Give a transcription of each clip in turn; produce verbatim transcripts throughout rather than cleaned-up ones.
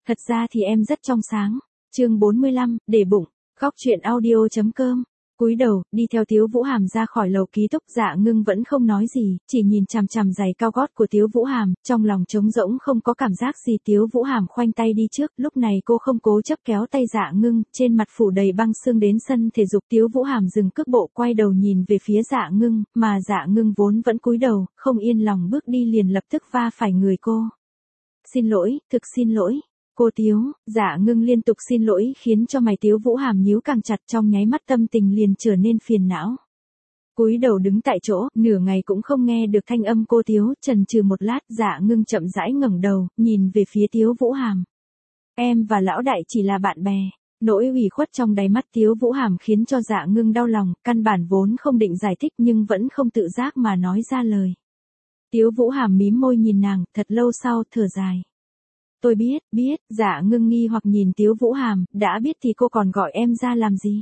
Thật ra thì em rất trong sáng. Chương bốn mươi lăm, để bụng. Góc truyện audio chấm com. Cúi đầu, đi theo Tiếu Vũ Hàm ra khỏi lầu ký túc. Dạ Ngưng vẫn không nói gì, chỉ nhìn chằm chằm giày cao gót của Tiếu Vũ Hàm, trong lòng trống rỗng không có cảm giác gì. Tiếu Vũ Hàm khoanh tay đi trước, lúc này cô không cố chấp kéo tay Dạ Ngưng, trên mặt phủ đầy băng sương. Đến sân thể dục, Tiếu Vũ Hàm dừng cước bộ, quay đầu nhìn về phía Dạ Ngưng, mà Dạ Ngưng vốn vẫn cúi đầu, không yên lòng bước đi liền lập tức va phải người cô. Xin lỗi, thực xin lỗi. Cô Tiếu. Dạ Ngưng liên tục xin lỗi khiến cho mày Tiếu Vũ Hàm nhíu càng chặt, trong nháy mắt tâm tình liền trở nên phiền não. Cúi đầu đứng tại chỗ, nửa ngày cũng không nghe được thanh âm cô Tiếu, chần chừ một lát, Dạ Ngưng chậm rãi ngẩng đầu, nhìn về phía Tiếu Vũ Hàm. Em và lão đại chỉ là bạn bè. Nỗi ủy khuất trong đáy mắt Tiếu Vũ Hàm khiến cho Dạ Ngưng đau lòng, căn bản vốn không định giải thích nhưng vẫn không tự giác mà nói ra lời. Tiếu Vũ Hàm mím môi nhìn nàng, thật lâu sau thở dài. Tôi biết, biết. Dạ Ngưng nghi hoặc nhìn Tiếu Vũ Hàm, đã biết thì cô còn gọi em ra làm gì?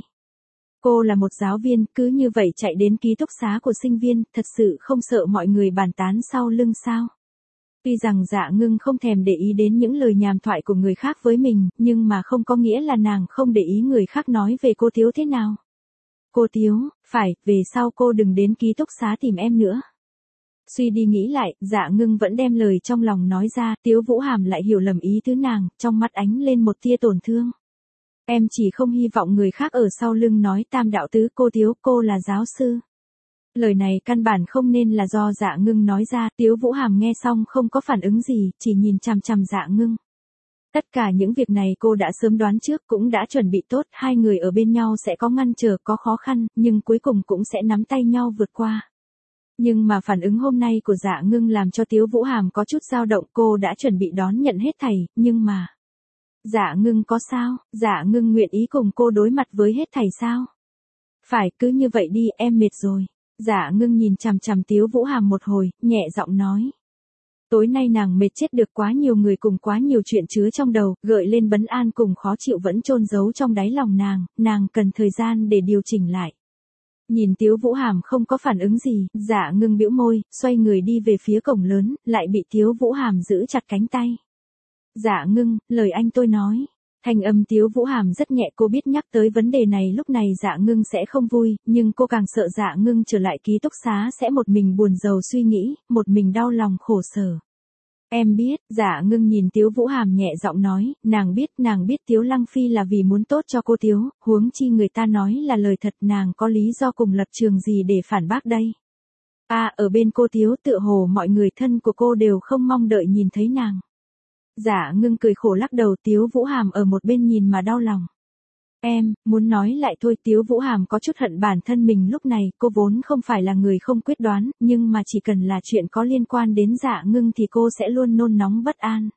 Cô là một giáo viên, cứ như vậy chạy đến ký túc xá của sinh viên, thật sự không sợ mọi người bàn tán sau lưng sao? Tuy rằng Dạ Ngưng không thèm để ý đến những lời nhàm thoại của người khác với mình, nhưng mà không có nghĩa là nàng không để ý người khác nói về cô Tiếu thế nào. Cô Tiếu, phải, về sau cô đừng đến ký túc xá tìm em nữa. Suy đi nghĩ lại, Dạ Ngưng vẫn đem lời trong lòng nói ra, Tiếu Vũ Hàm lại hiểu lầm ý tứ nàng, trong mắt ánh lên một tia tổn thương. Em chỉ không hy vọng người khác ở sau lưng nói tam đạo tứ. Cô Tiếu, cô là giáo sư. Lời này căn bản không nên là do Dạ Ngưng nói ra. Tiếu Vũ Hàm nghe xong không có phản ứng gì, chỉ nhìn chằm chằm Dạ Ngưng. Tất cả những việc này cô đã sớm đoán trước, cũng đã chuẩn bị tốt, hai người ở bên nhau sẽ có ngăn trở, có khó khăn, nhưng cuối cùng cũng sẽ nắm tay nhau vượt qua. Nhưng mà phản ứng hôm nay của Dạ Ngưng làm cho Tiếu Vũ Hàm có chút dao động. Cô đã chuẩn bị đón nhận hết thảy, nhưng mà... Dạ Ngưng có sao? Dạ Ngưng nguyện ý cùng cô đối mặt với hết thảy sao? Phải, cứ như vậy đi, em mệt rồi. Dạ Ngưng nhìn chằm chằm Tiếu Vũ Hàm một hồi, nhẹ giọng nói. Tối nay nàng mệt chết được, quá nhiều người cùng quá nhiều chuyện chứa trong đầu, gợi lên bấn an cùng khó chịu vẫn chôn giấu trong đáy lòng nàng, nàng cần thời gian để điều chỉnh lại. Nhìn Tiếu Vũ Hàm không có phản ứng gì, Dạ Ngưng bĩu môi, xoay người đi về phía cổng lớn, lại bị Tiếu Vũ Hàm giữ chặt cánh tay. Dạ Ngưng, lời anh tôi nói. Thanh âm Tiếu Vũ Hàm rất nhẹ, cô biết nhắc tới vấn đề này lúc này Dạ Ngưng sẽ không vui, nhưng cô càng sợ Dạ Ngưng trở lại ký túc xá sẽ một mình buồn rầu suy nghĩ, một mình đau lòng khổ sở. Em biết. Dạ Ngưng nhìn Tiếu Vũ Hàm nhẹ giọng nói, nàng biết, nàng biết Tiếu Lăng Phi là vì muốn tốt cho cô Tiếu, huống chi người ta nói là lời thật, nàng có lý do cùng lập trường gì để phản bác đây. À, ở bên cô Tiếu tựa hồ mọi người thân của cô đều không mong đợi nhìn thấy nàng. Dạ Ngưng cười khổ lắc đầu. Tiếu Vũ Hàm ở một bên nhìn mà đau lòng. Em, muốn nói lại thôi. Tiếu Vũ Hàm có chút hận bản thân mình lúc này, cô vốn không phải là người không quyết đoán, nhưng mà chỉ cần là chuyện có liên quan đến Dạ Ngưng thì cô sẽ luôn nôn nóng bất an.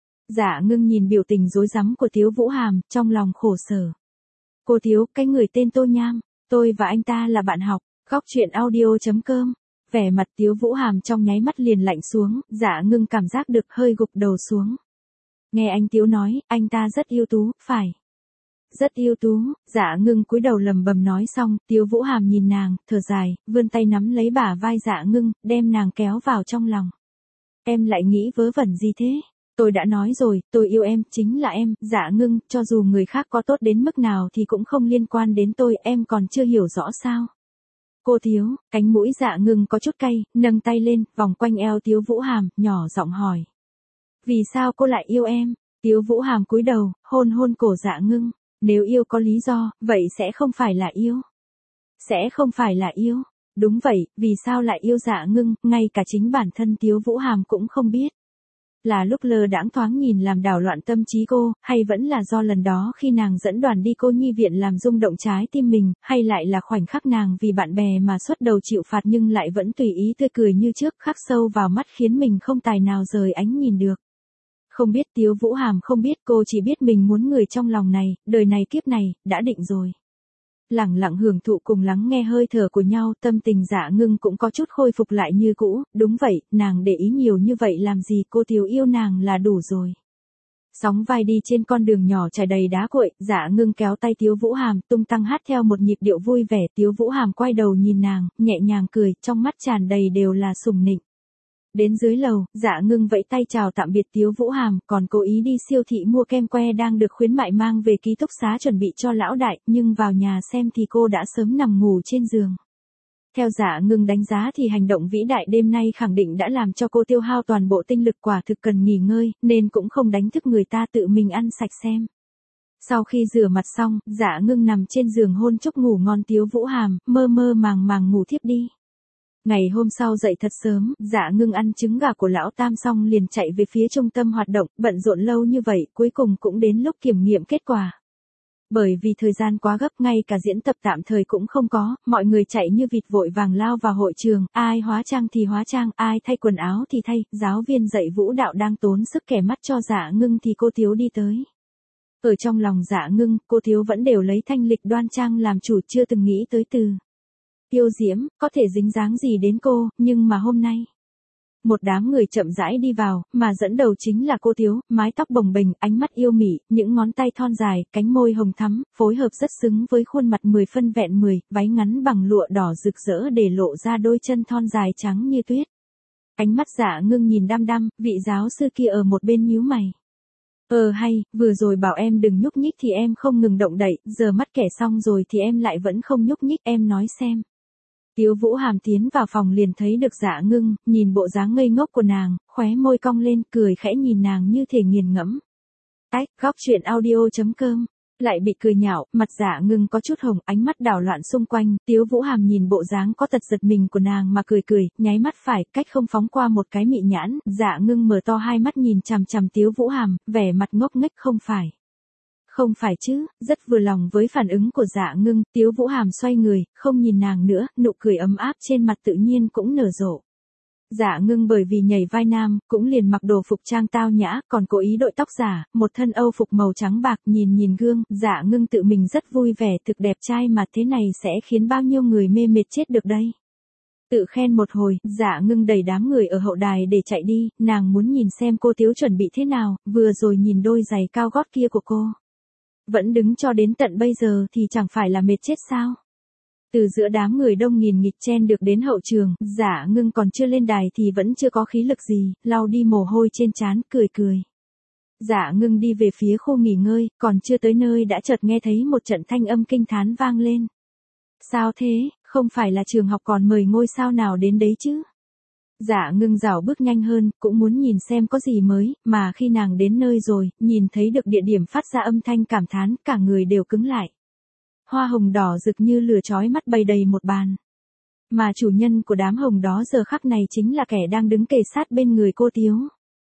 Dạ Ngưng nhìn biểu tình rối rắm của Tiếu Vũ Hàm, trong lòng khổ sở. Cô Tiếu, cái người tên Tô Nham, tôi và anh ta là bạn học. Góc truyện audio chấm com. Vẻ mặt Tiếu Vũ Hàm trong nháy mắt liền lạnh xuống, Dạ Ngưng cảm giác được hơi gục đầu xuống. Nghe anh Tiếu nói, anh ta rất ưu tú, phải. Rất ưu tú. Dạ Ngưng cúi đầu lầm bầm nói xong, Tiếu Vũ Hàm nhìn nàng, thở dài, vươn tay nắm lấy bả vai Dạ Ngưng, đem nàng kéo vào trong lòng. Em lại nghĩ vớ vẩn gì thế? Tôi đã nói rồi, tôi yêu em, chính là em. Dạ Ngưng, cho dù người khác có tốt đến mức nào thì cũng không liên quan đến tôi, em còn chưa hiểu rõ sao? Cô Tiếu. Cánh mũi Dạ Ngưng có chút cay, nâng tay lên, vòng quanh eo Tiếu Vũ Hàm, nhỏ giọng hỏi. Vì sao cô lại yêu em? Tiếu Vũ Hàm cúi đầu, hôn hôn cổ Dạ Ngưng. Nếu yêu có lý do, vậy sẽ không phải là yêu. Sẽ không phải là yêu. Đúng vậy, vì sao lại yêu Dạ Ngưng, ngay cả chính bản thân Tiếu Vũ Hàm cũng không biết. Là lúc lơ đãng thoáng nhìn làm đảo loạn tâm trí cô, hay vẫn là do lần đó khi nàng dẫn đoàn đi cô nhi viện làm rung động trái tim mình, hay lại là khoảnh khắc nàng vì bạn bè mà xuất đầu chịu phạt nhưng lại vẫn tùy ý tươi cười như trước, khắc sâu vào mắt khiến mình không tài nào rời ánh nhìn được. Không biết. Tiếu Vũ Hàm không biết, cô chỉ biết mình muốn người trong lòng này, đời này kiếp này, đã định rồi. Lẳng lặng hưởng thụ cùng lắng nghe hơi thở của nhau, tâm tình Dạ Ngưng cũng có chút khôi phục lại như cũ. Đúng vậy, nàng để ý nhiều như vậy làm gì, cô Tiếu yêu nàng là đủ rồi. Sóng vai đi trên con đường nhỏ trải đầy đá cuội, Dạ Ngưng kéo tay Tiếu Vũ Hàm, tung tăng hát theo một nhịp điệu vui vẻ. Tiếu Vũ Hàm quay đầu nhìn nàng, nhẹ nhàng cười, trong mắt tràn đầy đều là sùng nịnh. Đến dưới lầu, Dạ Ngưng vẫy tay chào tạm biệt Tiếu Vũ Hàm, còn cố ý đi siêu thị mua kem que đang được khuyến mại mang về ký túc xá chuẩn bị cho lão đại, nhưng vào nhà xem thì cô đã sớm nằm ngủ trên giường. Theo Dạ Ngưng đánh giá thì hành động vĩ đại đêm nay khẳng định đã làm cho cô tiêu hao toàn bộ tinh lực, quả thực cần nghỉ ngơi, nên cũng không đánh thức người ta, tự mình ăn sạch xem. Sau khi rửa mặt xong, Dạ Ngưng nằm trên giường hôn chúc ngủ ngon Tiếu Vũ Hàm, mơ mơ màng màng ngủ thiếp đi. Ngày hôm sau dậy thật sớm, Dạ Ngưng ăn trứng gà của lão Tam xong liền chạy về phía trung tâm hoạt động, bận rộn lâu như vậy, cuối cùng cũng đến lúc kiểm nghiệm kết quả. Bởi vì thời gian quá gấp, ngay cả diễn tập tạm thời cũng không có, mọi người chạy như vịt vội vàng lao vào hội trường, ai hóa trang thì hóa trang, ai thay quần áo thì thay, giáo viên dạy vũ đạo đang tốn sức kẻ mắt cho Dạ Ngưng thì cô Tiếu đi tới. Ở trong lòng Dạ Ngưng, cô Tiếu vẫn đều lấy thanh lịch đoan trang làm chủ, chưa từng nghĩ tới từ yêu diễm, có thể dính dáng gì đến cô, nhưng mà hôm nay. Một đám người chậm rãi đi vào, mà dẫn đầu chính là cô Tiếu, mái tóc bồng bềnh, ánh mắt yêu mị, những ngón tay thon dài, cánh môi hồng thắm, phối hợp rất xứng với khuôn mặt mười phân vẹn mười, váy ngắn bằng lụa đỏ rực rỡ để lộ ra đôi chân thon dài trắng như tuyết. Ánh mắt Dạ Ngưng nhìn đăm đăm, vị giáo sư kia ở một bên nhíu mày. Ờ hay, vừa rồi bảo em đừng nhúc nhích thì em không ngừng động đậy, giờ mắt kẻ xong rồi thì em lại vẫn không nhúc nhích, em nói xem. Tiếu Vũ Hàm tiến vào phòng liền thấy được Dạ Ngưng, nhìn bộ dáng ngây ngốc của nàng, khóe môi cong lên, cười khẽ nhìn nàng như thể nghiền ngẫm. Ách, góc truyện audio chấm com, lại bị cười nhạo, mặt Dạ Ngưng có chút hồng, ánh mắt đảo loạn xung quanh, Tiếu Vũ Hàm nhìn bộ dáng có tật giật mình của nàng mà cười cười, nháy mắt phải, cách không phóng qua một cái mị nhãn, Dạ Ngưng mở to hai mắt nhìn chằm chằm Tiếu Vũ Hàm, vẻ mặt ngốc nghếch. Không phải. Không phải chứ, rất vừa lòng với phản ứng của Dạ Ngưng, Tiếu Vũ Hàm xoay người, không nhìn nàng nữa, nụ cười ấm áp trên mặt tự nhiên cũng nở rộ. Dạ Ngưng bởi vì nhảy vai nam, cũng liền mặc đồ phục trang tao nhã, còn cố ý đội tóc giả, một thân âu phục màu trắng bạc, nhìn nhìn gương, Dạ Ngưng tự mình rất vui vẻ, thực đẹp trai mà, thế này sẽ khiến bao nhiêu người mê mệt chết được đây. Tự khen một hồi, Dạ Ngưng đẩy đám người ở hậu đài để chạy đi, nàng muốn nhìn xem cô Tiếu chuẩn bị thế nào, vừa rồi nhìn đôi giày cao gót kia của cô. Vẫn đứng cho đến tận bây giờ thì chẳng phải là mệt chết sao? Từ giữa đám người đông nghìn nghịch chen được đến hậu trường, Dạ Ngưng còn chưa lên đài thì vẫn chưa có khí lực gì, lau đi mồ hôi trên trán, cười cười. Dạ Ngưng đi về phía khu nghỉ ngơi, còn chưa tới nơi đã chợt nghe thấy một trận thanh âm kinh thán vang lên. Sao thế, không phải là trường học còn mời ngôi sao nào đến đấy chứ? Dạ Ngưng rảo bước nhanh hơn, cũng muốn nhìn xem có gì mới, mà khi nàng đến nơi rồi, nhìn thấy được địa điểm phát ra âm thanh cảm thán, cả người đều cứng lại. Hoa hồng đỏ rực như lửa chói mắt bày đầy một bàn. Mà chủ nhân của đám hồng đó giờ khắc này chính là kẻ đang đứng kề sát bên người cô Tiếu.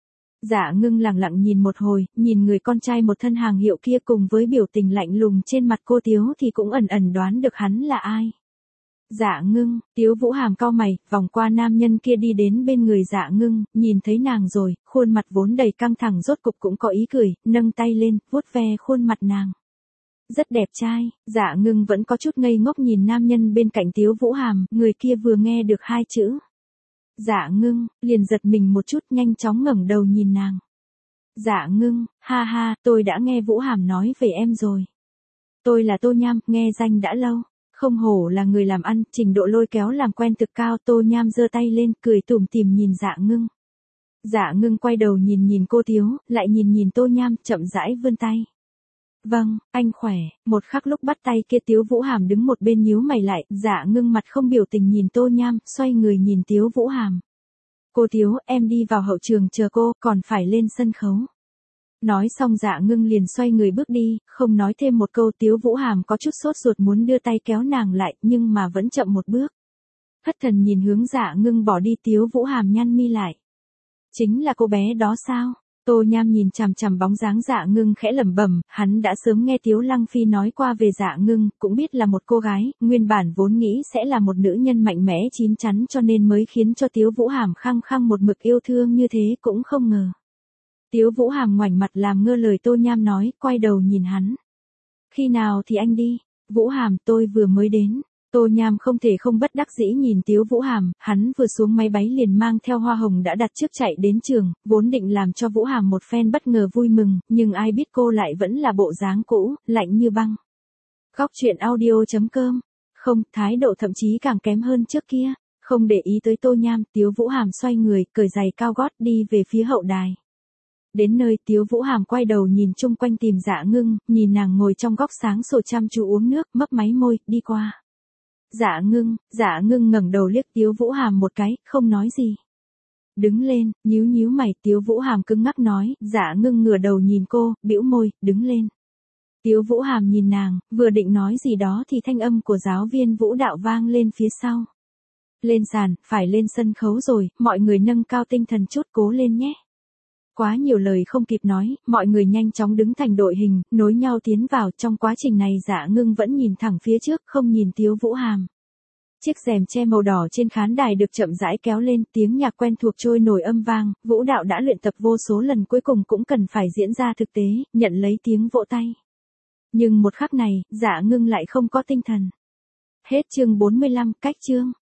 Dạ Ngưng lặng lặng nhìn một hồi, nhìn người con trai một thân hàng hiệu kia cùng với biểu tình lạnh lùng trên mặt cô Tiếu thì cũng ẩn ẩn đoán được hắn là ai. Dạ Ngưng, Tiếu Vũ Hàm cau mày, vòng qua nam nhân kia đi đến bên người Dạ Ngưng, nhìn thấy nàng rồi, khuôn mặt vốn đầy căng thẳng rốt cục cũng có ý cười, nâng tay lên, vuốt ve khuôn mặt nàng. Rất đẹp trai, Dạ Ngưng vẫn có chút ngây ngốc nhìn nam nhân bên cạnh Tiếu Vũ Hàm, người kia vừa nghe được hai chữ. Dạ Ngưng, liền giật mình một chút, nhanh chóng ngẩng đầu nhìn nàng. Dạ Ngưng, ha ha, tôi đã nghe Vũ Hàm nói về em rồi. Tôi là Tô Nham, nghe danh đã lâu. Không hổ là người làm ăn, trình độ lôi kéo làm quen thực cao. Tô Nham giơ tay lên, cười tủm tỉm nhìn Dạ Ngưng. Dạ Ngưng quay đầu nhìn nhìn cô Tiếu, lại nhìn nhìn Tô Nham, chậm rãi vươn tay. Vâng, anh khỏe. Một khắc lúc bắt tay kia Tiếu Vũ Hàm đứng một bên nhíu mày lại, Dạ Ngưng mặt không biểu tình nhìn Tô Nham, xoay người nhìn Tiếu Vũ Hàm. Cô Tiếu, em đi vào hậu trường chờ cô, còn phải lên sân khấu. Nói xong Dạ Ngưng liền xoay người bước đi, không nói thêm một câu. Tiếu Vũ Hàm có chút sốt ruột muốn đưa tay kéo nàng lại, nhưng mà vẫn chậm một bước. Thất thần nhìn hướng Dạ Ngưng bỏ đi. Tiếu Vũ Hàm nhăn mi lại. Chính là cô bé đó sao? Tô Nham nhìn chằm chằm bóng dáng Dạ Ngưng khẽ lẩm bẩm, hắn đã sớm nghe Tiếu Lăng Phi nói qua về Dạ Ngưng, cũng biết là một cô gái, nguyên bản vốn nghĩ sẽ là một nữ nhân mạnh mẽ chín chắn cho nên mới khiến cho Tiếu Vũ Hàm khăng khăng một mực yêu thương như thế, cũng không ngờ. Tiếu Vũ Hàm ngoảnh mặt làm ngơ lời Tô Nham nói, quay đầu nhìn hắn. Khi nào thì anh đi? Vũ Hàm, tôi vừa mới đến. Tô Nham không thể không bất đắc dĩ nhìn Tiếu Vũ Hàm, hắn vừa xuống máy bay liền mang theo hoa hồng đã đặt trước chạy đến trường, vốn định làm cho Vũ Hàm một phen bất ngờ vui mừng, nhưng ai biết cô lại vẫn là bộ dáng cũ, lạnh như băng. Góc truyện audio chấm com. Không, thái độ thậm chí càng kém hơn trước kia. Không để ý tới Tô Nham, Tiếu Vũ Hàm xoay người, cởi giày cao gót đi về phía hậu đài. Đến nơi, Tiếu Vũ Hàm quay đầu nhìn chung quanh tìm Dạ Ngưng, nhìn nàng ngồi trong góc sáng sủa chăm chú uống nước, mấp máy môi, đi qua. Dạ Ngưng, Dạ Ngưng ngẩng đầu liếc Tiếu Vũ Hàm một cái, không nói gì. Đứng lên, nhíu nhíu mày, Tiếu Vũ Hàm cứng ngắc nói, Dạ Ngưng ngửa đầu nhìn cô, bĩu môi, đứng lên. Tiếu Vũ Hàm nhìn nàng, vừa định nói gì đó thì thanh âm của giáo viên vũ đạo vang lên phía sau. Lên sàn, phải lên sân khấu rồi, mọi người nâng cao tinh thần chút, cố lên nhé. Quá nhiều lời không kịp nói, mọi người nhanh chóng đứng thành đội hình, nối nhau tiến vào. Trong quá trình này Dạ Ngưng vẫn nhìn thẳng phía trước, không nhìn Tiếu Vũ Hàm. Chiếc rèm che màu đỏ trên khán đài được chậm rãi kéo lên, tiếng nhạc quen thuộc trôi nổi âm vang, vũ đạo đã luyện tập vô số lần cuối cùng cũng cần phải diễn ra thực tế, nhận lấy tiếng vỗ tay. Nhưng một khắc này, Dạ Ngưng lại không có tinh thần. Hết chương bốn mươi lăm, cách chương.